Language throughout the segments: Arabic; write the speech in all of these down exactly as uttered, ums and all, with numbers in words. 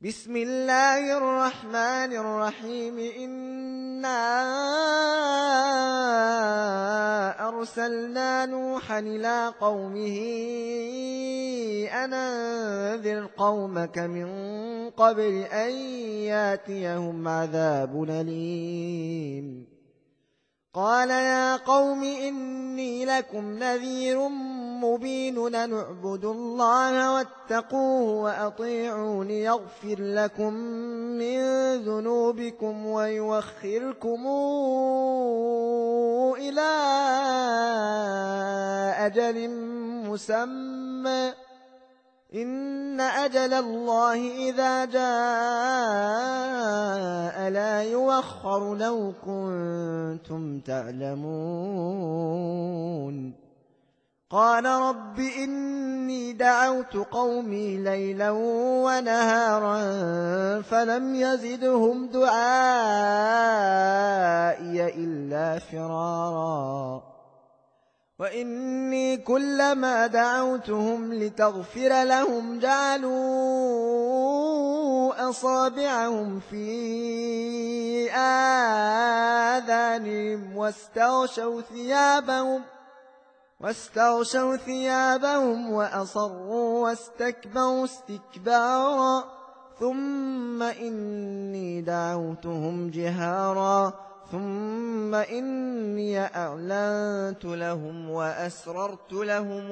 بسم الله الرحمن الرحيم إنا أرسلنا نوحا إلى قومه أن أنذر قومك من قبل أن ياتيهم عذاب أليم. قال يا قوم إني لكم نذير مبين أن اعبدوا الله واتقوه وأطيعون يغفر لكم من ذنوبكم ويوخركم إلى أجل مسمى إن أجل الله إذا جاء لا يوخر لو كنتم تعلمون. قال رب إني دعوت قومي ليلا ونهارا فلم يزدهم دعائي إلا فرارا وإني كلما دعوتهم لتغفر لهم جعلوا أصابعهم في آذانهم واستغشوا ثيابهم واستغشوا ثيابهم وأصروا واستكبروا استكبارا ثم إني دعوتهم جهارا ثم إني أعلنت لهم وأسررت لهم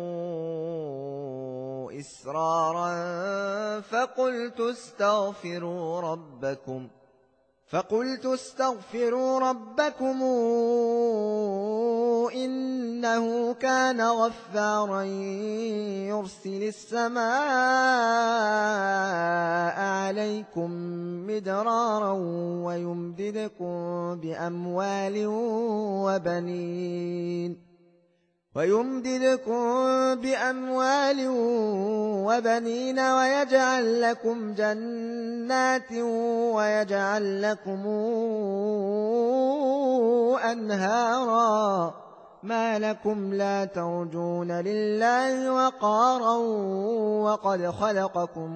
إسرارا فقلت استغفروا ربكم فقلت استغفروا ربكم إنه كان غفارا يرسل السماء عليكم مدرارا ويمددكم بأموال وبنين ويمددكم بأموال وبنين ويجعل لكم جنات ويجعل لكم أنهارا ما لكم لا ترجون لله وقارا وقد خلقكم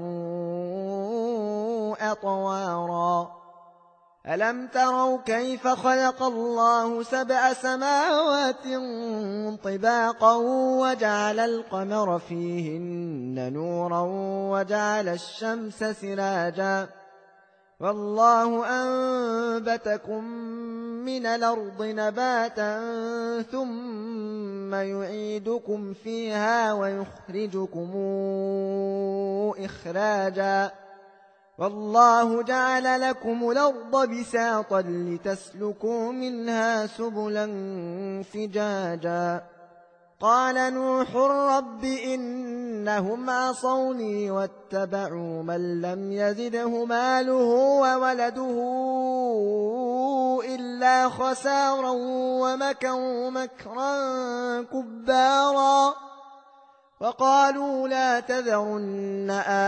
أطوارا ألم تروا كيف خلق الله سبع سماوات طباقا وجعل القمر فيهن نورا وجعل الشمس سراجا والله أنبتكم من الأرض نباتا ثم يعيدكم فيها ويخرجكم إخراجا والله جعل لكم الأرض بساطا لتسلكوا منها سبلا فجاجا. قال نوح رب إنهم عصوني واتبعوا من لم يزده ماله وولده إلا خسارا ومكروا مكرا كبارا وقالوا لا تذرن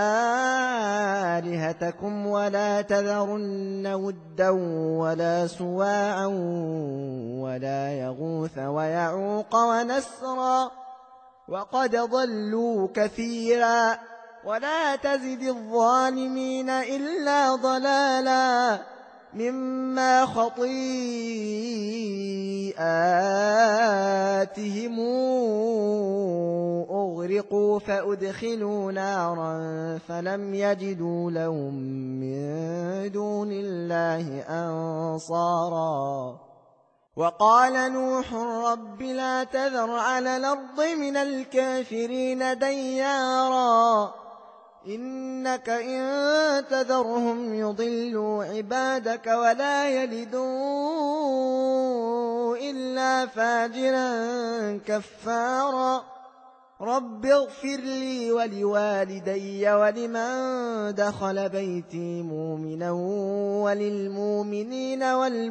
آلهتكم ولا تذرن ودا ولا سواعا ولا يغوث ويعوق ونسرا وقد ضلوا كثيرا ولا تزد الظالمين إلا ضلالا مما خطيئاتهم أغرقوا فأدخلوا نارا فلم يجدوا لهم من دون الله أنصارا. وقال نوح رب لا تذر على الأرض من الكافرين ديارا إنك إن تذرهم يضلوا عبادك ولا يلدوا إلا فاجرا كفارا. رب اغفر لي ولوالدي ولمن دخل بيتي مؤمنا وللمؤمنين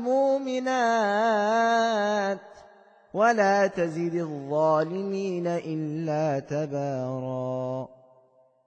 والمؤمنات ولا تزد الظالمين إلا تبارا.